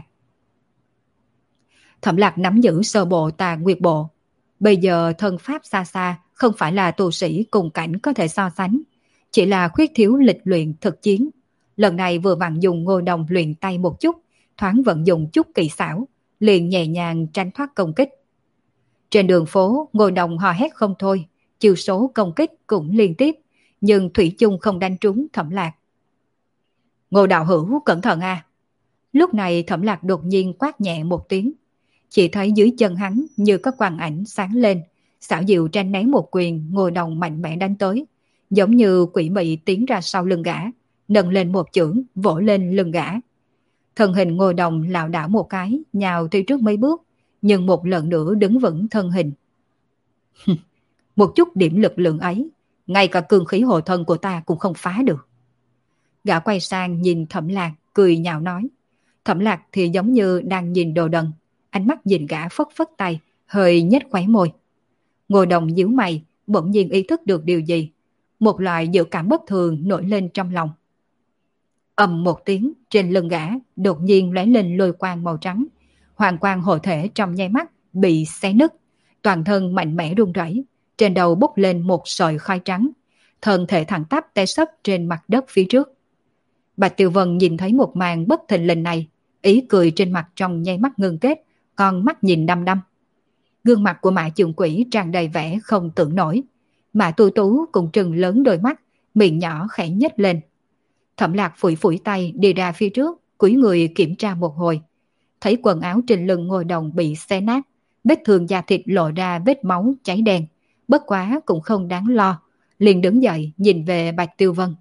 Thẩm Lạc nắm giữ sơ bộ Tà Nguyệt Bộ. Bây giờ thân pháp xa xa, không phải là tu sĩ cùng cảnh có thể so sánh, chỉ là khuyết thiếu lịch luyện thực chiến. Lần này vừa vặn dùng Ngô Đồng luyện tay một chút, thoáng vận dụng chút kỳ xảo, liền nhẹ nhàng tránh thoát công kích. Trên đường phố, Ngô Đồng hò hét không thôi, chiêu số công kích cũng liên tiếp, nhưng thủy chung không đánh trúng Thẩm Lạc. Ngô đạo hữu cẩn thận a! Lúc này Thẩm Lạc đột nhiên quát nhẹ một tiếng. Chỉ thấy dưới chân hắn như có quang ảnh sáng lên, xảo diệu tranh né một quyền Ngô Đồng mạnh mẽ đánh tới, giống như quỷ mị tiến ra sau lưng gã, nâng lên một chưởng vỗ lên lưng gã. Thân hình Ngô Đồng lảo đảo một cái, nhào theo trước mấy bước, nhưng một lần nữa đứng vững thân hình. Một chút điểm lực lượng ấy, ngay cả cương khí hộ thân của ta cũng không phá được. Gã quay sang nhìn Thẩm Lạc, cười nhạo nói. Thẩm Lạc thì giống như đang nhìn đồ đần, ánh mắt nhìn gã phất phất tay, hơi nhếch khóe môi. Ngô Đồng nhíu mày, bỗng nhiên ý thức được điều gì. Một loại dự cảm bất thường nổi lên trong lòng. Ầm một tiếng, trên lưng gã đột nhiên lóe lên lôi quang màu trắng. Hoàng quang hộ thể trong nháy mắt bị xé nứt, toàn thân mạnh mẽ run rẩy, trên đầu bốc lên một sợi khói trắng, thân thể thẳng tắp té sấp trên mặt đất phía trước. Bạch Tiêu Vân nhìn thấy một màn bất thình lình này, ý cười trên mặt trong nháy mắt ngưng kết, con mắt nhìn đăm đăm. Gương mặt của Mã Trưởng Quỹ tràn đầy vẻ không tưởng nổi. Mã Tu Tú cũng trừng lớn đôi mắt, miệng nhỏ khẽ nhếch lên. Thẩm Lạc phủi phủi tay đi ra phía trước, cúi người kiểm tra một hồi. Thấy quần áo trên lưng Ngô Đồng bị xé nát, vết thương da thịt lộ ra vết máu cháy đen. Bất quá cũng không đáng lo, liền đứng dậy nhìn về Bạch Tiêu Vân.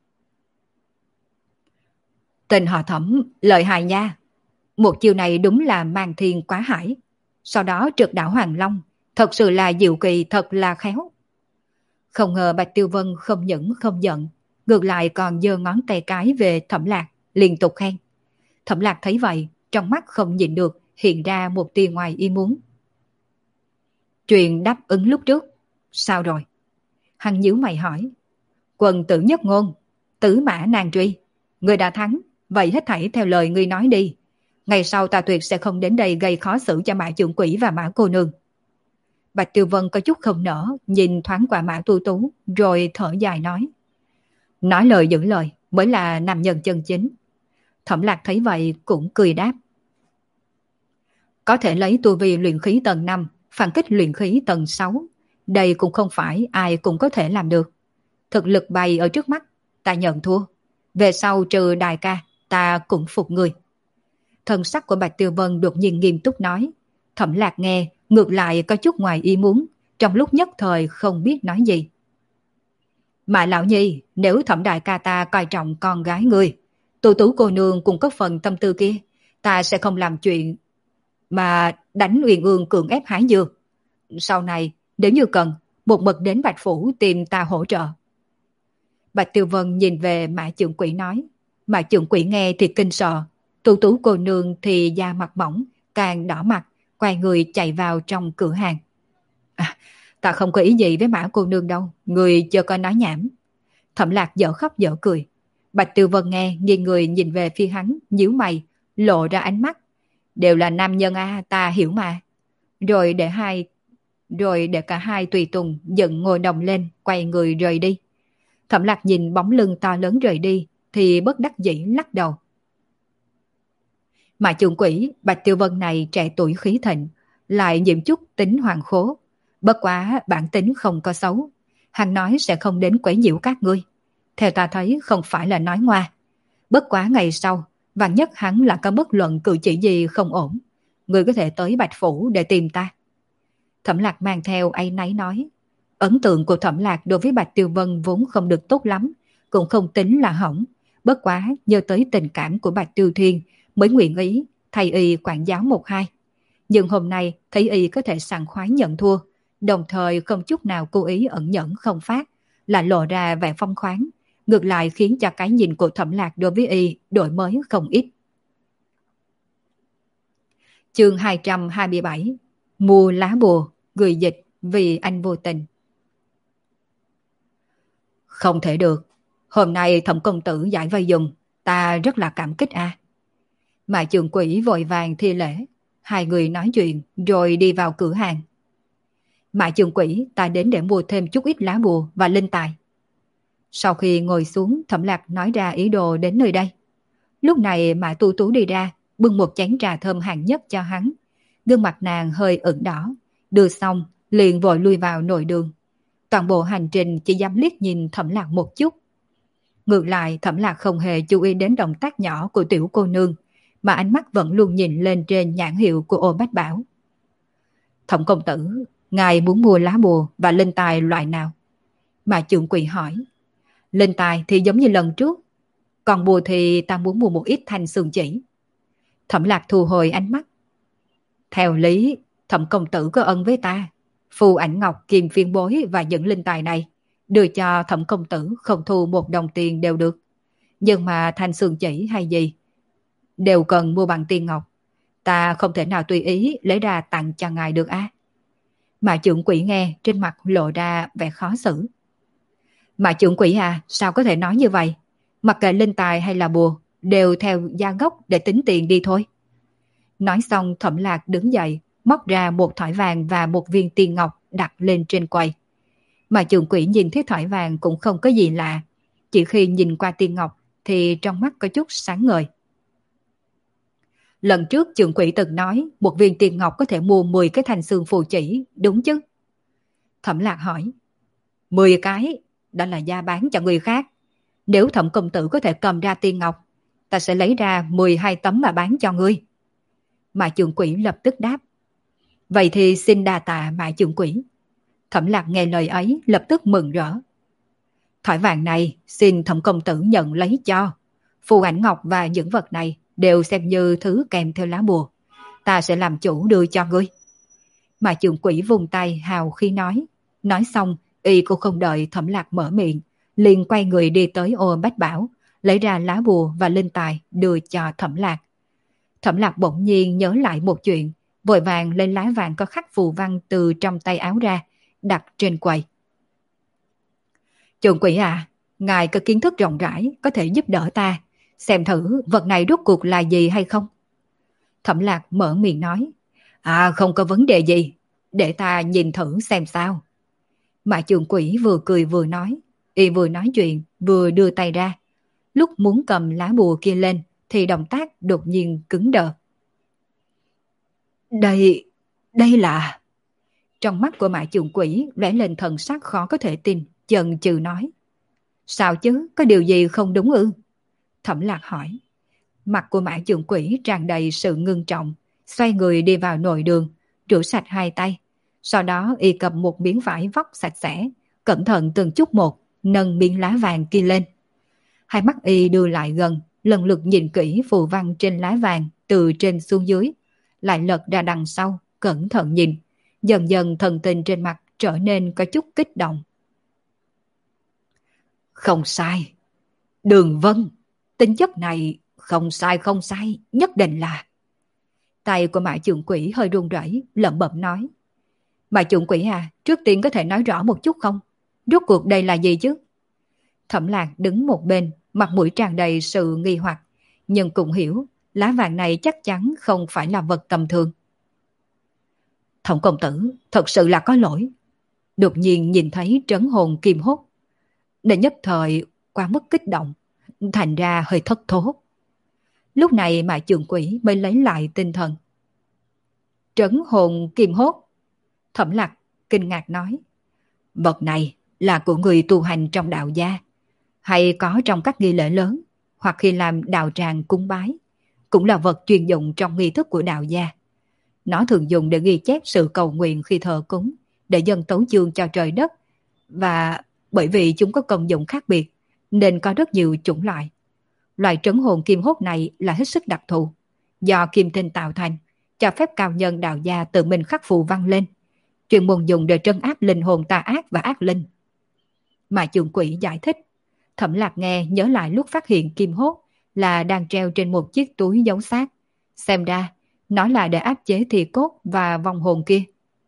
Tên họ Thẩm lợi hại nha. Một chiêu này đúng là mang thiên quá hải. Sau đó trượt đảo Hoàng Long, thật sự là diệu kỳ, thật là khéo. Không ngờ Bạch Tiêu Vân không những không giận, ngược lại còn giơ ngón tay cái về Thẩm Lạc, liên tục khen. Thẩm Lạc thấy vậy, trong mắt không nhịn được hiện ra một tia ngoài ý muốn. Chuyện đáp ứng lúc trước, sao rồi? Hắn nhíu mày hỏi. Quần tử nhất ngôn, tử mã nan truy. Người đã thắng, vậy hết thảy theo lời ngươi nói đi. Ngày sau ta tuyệt sẽ không đến đây gây khó xử cho Mã Trưởng Quỹ và Mã cô nương. Bạch Tiêu Vân có chút không nỡ, nhìn thoáng qua Mã Tu Tú, rồi thở dài nói. Nói lời giữ lời, mới là nam nhân chân chính. Thẩm Lạc thấy vậy cũng cười đáp. Có thể lấy tu vi luyện khí tầng 5, phản kích luyện khí tầng 6. Đây cũng không phải ai cũng có thể làm được. Thực lực bày ở trước mắt, ta nhận thua. Về sau trừ đại ca, ta cũng phục người. Thần sắc của Bạch Tiêu Vân đột nhiên nghiêm túc nói. Thẩm Lạc nghe, ngược lại có chút ngoài ý muốn, trong lúc nhất thời không biết nói gì. Mà lão nhi, nếu Thẩm đại ca ta coi trọng con gái ngươi, Tu Tú cô nương cũng có phần tâm tư kia, ta sẽ không làm chuyện mà đánh Uyên Ương cưỡng ép hái dược. Sau này, nếu như cần, một mực đến Bạch Phủ tìm ta hỗ trợ. Bạch Tiêu Vân nhìn về Mã Trưởng Quỹ nói. Mã Trưởng Quỹ nghe thì kinh sợ, Tu Tú cô nương thì da mặt mỏng, càng đỏ mặt, quay người chạy vào trong cửa hàng. À, ta không có ý gì với Mã cô nương đâu, người chưa có nói nhảm. Thẩm Lạc dở khóc dở cười. Bạch Tiêu Vân nghe, nghiêng người nhìn về phía hắn, nhíu mày, lộ ra ánh mắt. Đều là nam nhân ta hiểu mà. Rồi để cả hai tùy tùng dựng ngồi đồng lên, quay người rời đi. Thẩm Lạc nhìn bóng lưng to lớn rời đi thì bất đắc dĩ lắc đầu. Mà Trường Quỷ Bạch Tiêu Vân này trẻ tuổi khí thịnh, lại nhiễm chút tính hoàng khố. Bất quá bản tính không có xấu. Hắn nói sẽ không đến quấy nhiễu các ngươi. Theo ta thấy không phải là nói ngoa. Bất quá ngày sau, vạn nhất hắn là có bất luận cử chỉ gì không ổn. Ngươi có thể tới Bạch Phủ để tìm ta. Thẩm Lạc mang theo áy náy nói. Ấn tượng của Thẩm Lạc đối với Bạch Tiêu Vân vốn không được tốt lắm, cũng không tính là hỏng. Bất quá nhớ tới tình cảm của Bạch Tiêu Thiên mới nguyện ý thầy y quản giáo một hai. Nhưng hôm nay thấy y có thể sảng khoái nhận thua, đồng thời không chút nào cố ý ẩn nhẫn không phát, là lộ ra vẻ phong khoáng, ngược lại khiến cho cái nhìn của Thẩm Lạc đối với y đổi mới không ít. Chương 227: Mua lá bùa, gửi dịch vì anh vô tình. Không thể được, hôm nay Thẩm công tử giải vây dùng, ta rất là cảm kích a. Mà Trường Quỷ vội vàng thi lễ, hai người nói chuyện rồi đi vào cửa hàng. Mà Trường Quỷ, ta đến để mua thêm chút ít lá bùa và linh tài. Sau khi ngồi xuống, Thẩm Lạc nói ra ý đồ đến nơi đây. Lúc này Mã Tu Tú đi ra, bưng một chén trà thơm hạng nhất cho hắn. Gương mặt nàng hơi ửng đỏ, đưa xong liền vội lui vào nội đường. Toàn bộ hành trình chỉ dám liếc nhìn Thẩm Lạc một chút. Ngược lại Thẩm Lạc không hề chú ý đến động tác nhỏ của tiểu cô nương, mà ánh mắt vẫn luôn nhìn lên trên nhãn hiệu của Ô Bách Bảo. Thẩm công tử, ngài muốn mua lá bùa và linh tài loại nào? Mà Trường Quỷ hỏi. Linh tài thì giống như lần trước, còn bùa thì ta muốn mua một ít thanh xương chỉ. Thẩm Lạc thu hồi ánh mắt. Theo lý, Thẩm công tử có ân với ta. Phù ảnh ngọc, kim phiên bối và những linh tài này đưa cho Thẩm công tử không thu một đồng tiền đều được. Nhưng mà thanh xương chỉ hay gì đều cần mua bằng tiền ngọc. Ta không thể nào tùy ý lấy ra tặng cho ngài được á. Mà Trưởng Quỷ nghe trên mặt lộ ra vẻ khó xử. Mà Trưởng Quỷ à, sao có thể nói như vậy? Mặc kệ linh tài hay là bùa đều theo giá gốc để tính tiền đi thôi. Nói xong Thẩm Lạc đứng dậy, móc ra một thỏi vàng và một viên tiền ngọc đặt lên trên quầy. Mà Trưởng Quỷ nhìn thấy thỏi vàng cũng không có gì lạ, chỉ khi nhìn qua tiền ngọc thì trong mắt có chút sáng ngời. Lần trước Trưởng Quỷ từng nói một viên tiền ngọc có thể mua 10 cái thanh xương phù chỉ, đúng chứ? Thẩm Lạc hỏi. 10 cái, đó là giá bán cho người khác. Nếu Thẩm công tử có thể cầm ra tiền ngọc, ta sẽ lấy ra 12 tấm mà bán cho ngươi. Mà Trưởng Quỷ lập tức đáp. Vậy thì xin đa tạ Mà Trưởng Quỷ. Thẩm Lạc nghe lời ấy lập tức mừng rỡ. Thỏi vàng này xin Thẩm công tử nhận lấy cho. Phù ảnh ngọc và những vật này đều xem như thứ kèm theo lá bùa. Ta sẽ làm chủ đưa cho ngươi. Mà Trưởng Quỷ vùng tay hào khi nói. Nói xong, y cũng không đợi Thẩm Lạc mở miệng, liền quay người đi tới Ô Bách Bảo, lấy ra lá bùa và linh tài đưa cho Thẩm Lạc. Thẩm Lạc bỗng nhiên nhớ lại một chuyện, vội vàng lên lá vàng có khắc phù văn từ trong tay áo ra, đặt trên quầy. Trưởng Quỷ à, ngài có kiến thức rộng rãi, có thể giúp đỡ ta, xem thử vật này rốt cuộc là gì hay không? Thẩm Lạc mở miệng nói. À, không có vấn đề gì, để ta nhìn thử xem sao. Mà Trưởng Quỷ vừa cười vừa nói, y vừa nói chuyện vừa đưa tay ra. Lúc muốn cầm lá bùa kia lên thì động tác đột nhiên cứng đờ. Đây là... Trong mắt của Mã Trưởng Quỷ lóe lên thần sắc khó có thể tin, chần chừ nói. Sao chứ, có điều gì không đúng ư? Thẩm Lạc hỏi. Mặt của Mã Trưởng Quỷ tràn đầy sự ngưng trọng, xoay người đi vào nội đường, rửa sạch hai tay. Sau đó y cầm một miếng vải vóc sạch sẽ, cẩn thận từng chút một, nâng miếng lá vàng kia lên. Hai mắt y đưa lại gần, lần lượt nhìn kỹ phù văn trên lá vàng từ trên xuống dưới, lại lật ra đằng sau, cẩn thận nhìn. Dần dần thần tình trên mặt trở nên có chút kích động. Không sai. Đường Vân, tính chất này không sai, nhất định là... Tay của Mã Trưởng Quỷ hơi run rẩy, lẩm bẩm nói. Mã Trưởng Quỷ à, trước tiên có thể nói rõ một chút không? Rốt cuộc đây là gì chứ? Thẩm Lạc đứng một bên, mặt mũi tràn đầy sự nghi hoặc, nhưng cũng hiểu lá vàng này chắc chắn không phải là vật tầm thường. Thẩm công tử, thật sự là có lỗi. Đột nhiên nhìn thấy trấn hồn kim hốt. Để nhất thời quá mức kích động, thành ra hơi thất thố. Lúc này mà Trường Quỷ mới lấy lại tinh thần. Trấn hồn kim hốt. Thẩm Lạc kinh ngạc nói. Vật này là của người tu hành trong đạo gia, hay có trong các nghi lễ lớn, hoặc khi làm đạo tràng cúng bái, cũng là vật chuyên dụng trong nghi thức của đạo gia. Nó thường dùng để ghi chép sự cầu nguyện khi thờ cúng, để dâng tấu chương cho trời đất, và bởi vì chúng có công dụng khác biệt, nên có rất nhiều chủng loại. Loại trấn hồn kim hốt này là hết sức đặc thù, do kim tinh tạo thành, cho phép cao nhân đạo gia tự mình khắc phù văn lên, chuyên môn dùng để trấn áp linh hồn tà ác và ác linh. Mà Trường Quỷ giải thích. Thẩm Lạc nghe nhớ lại lúc phát hiện kim hốt là đang treo trên một chiếc túi giấu xác. Xem ra, nó là để áp chế thi cốt và vong hồn kia.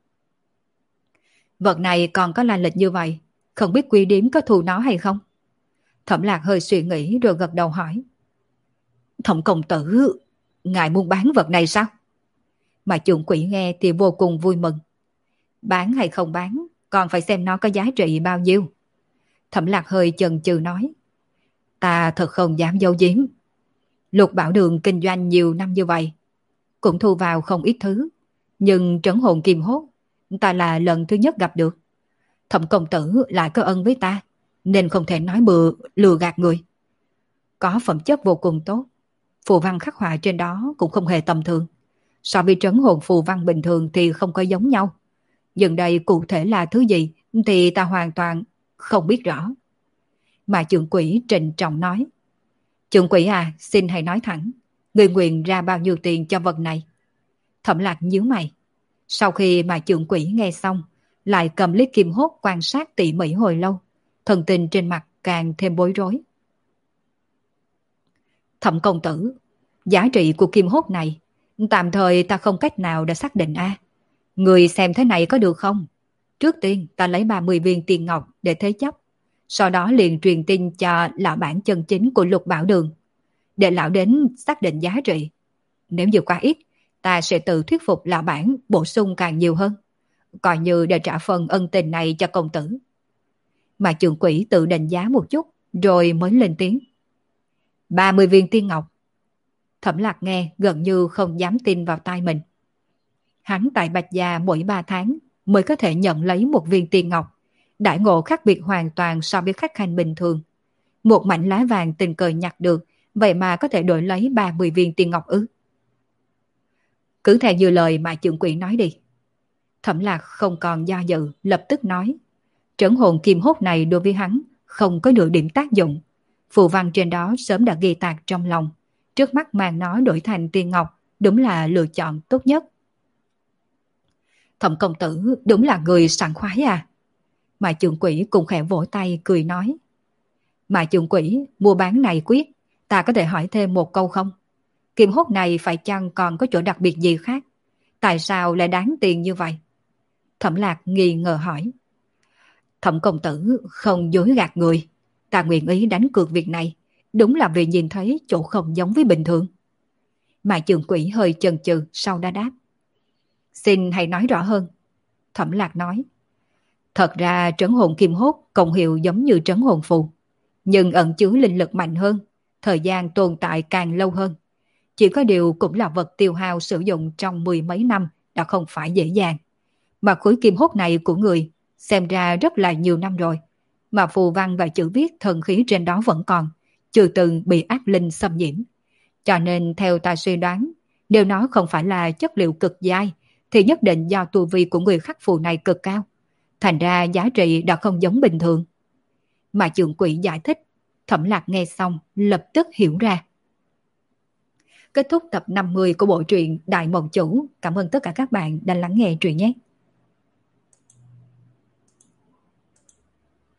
Vật này còn có lai lịch như vậy, không biết Quy Điếm có thù nó hay không? Thẩm Lạc hơi suy nghĩ rồi gật đầu hỏi. Thẩm công tử, ngài muốn bán vật này sao? Mà Trường Quỷ nghe thì vô cùng vui mừng. Bán hay không bán, còn phải xem nó có giá trị bao nhiêu. Thẩm Lạc hơi chần chừ nói. Ta thật không dám giấu giếm. Lục Bảo Đường kinh doanh nhiều năm như vậy, cũng thu vào không ít thứ. Nhưng trấn hồn kim hốt, ta là lần thứ nhất gặp được. Thẩm công tử lại có ân với ta, nên không thể nói bừa lừa gạt người. Có phẩm chất vô cùng tốt. Phù văn khắc họa trên đó cũng không hề tầm thường. So với trấn hồn phù văn bình thường thì không có giống nhau. Nhưng đây cụ thể là thứ gì thì ta hoàn toàn không biết rõ. Mà Trưởng Quỷ trịnh trọng nói. Trưởng Quỷ à, xin hãy nói thẳng, người nguyện ra bao nhiêu tiền cho vật này? Thẩm Lạc nhíu mày. Sau khi mà Trưởng Quỷ nghe xong, lại cầm lấy kim hốt quan sát tỉ mỉ hồi lâu, thần tình trên mặt càng thêm bối rối. Thẩm công tử, giá trị của kim hốt này tạm thời ta không cách nào để xác định a. Người xem thế này có được không? Trước tiên ta lấy 30 viên tiền ngọc để thế chấp, sau đó liền truyền tin cho lão bản chân chính của Lục Bảo Đường, để lão đến xác định giá trị. Nếu như quá ít, ta sẽ tự thuyết phục lão bản bổ sung càng nhiều hơn, coi như để trả phần ân tình này cho công tử. Mà Trường Quỷ tự đánh giá một chút, rồi mới lên tiếng. 30 viên tiên ngọc. Thẩm Lạc nghe gần như không dám tin vào tai mình. Hắn tại Bạch Gia mỗi 3 tháng mới có thể nhận lấy một viên tiên ngọc, đãi ngộ khác biệt hoàn toàn so với khách khanh bình thường. Một mảnh lá vàng tình cờ nhặt được, vậy mà có thể đổi lấy 30 viên tiên ngọc ư? Cứ theo như lời mà Trưởng Quỷ nói đi. Thẩm Lạc không còn do dự, lập tức nói. Trấn hồn kim hốt này đối với hắn không có nửa điểm tác dụng. Phù văn trên đó sớm đã ghi tạc trong lòng. Trước mắt mang nó đổi thành tiên ngọc, đúng là lựa chọn tốt nhất. Thẩm công tử đúng là người sảng khoái à? Mà Trưởng Quỷ cũng khẽ vỗ tay cười nói. Mà Trưởng Quỷ, mua bán này quyết, ta có thể hỏi thêm một câu không? Kim hốt này phải chăng còn có chỗ đặc biệt gì khác? Tại sao lại đáng tiền như vậy? Thẩm Lạc nghi ngờ hỏi. Thẩm công tử không dối gạt người. Ta nguyện ý đánh cược việc này, đúng là vì nhìn thấy chỗ không giống với bình thường. Mà Trưởng Quỷ hơi chần chừ sau đã đáp. Xin hãy nói rõ hơn. Thẩm Lạc nói. Thật ra trấn hồn kim hốt công hiệu giống như trấn hồn phù, nhưng ẩn chứa linh lực mạnh hơn, thời gian tồn tại càng lâu hơn. Chỉ có điều cũng là vật tiêu hao sử dụng trong 10 mấy năm đã không phải dễ dàng. Mà khối kim hốt này của người xem ra rất là nhiều năm rồi, mà phù văn và chữ viết thần khí trên đó vẫn còn, chưa từng bị ác linh xâm nhiễm. Cho nên theo ta suy đoán, nếu nó không phải là chất liệu cực dai, thì nhất định do tu vi của người khắc phù này cực cao. Thành ra giá trị đã không giống bình thường. Mà Trưởng Quỷ giải thích, Thẩm Lạc nghe xong lập tức hiểu ra. Kết thúc tập 50 của bộ truyện Đại Mộng Chủ. Cảm ơn tất cả các bạn đã lắng nghe truyện nhé.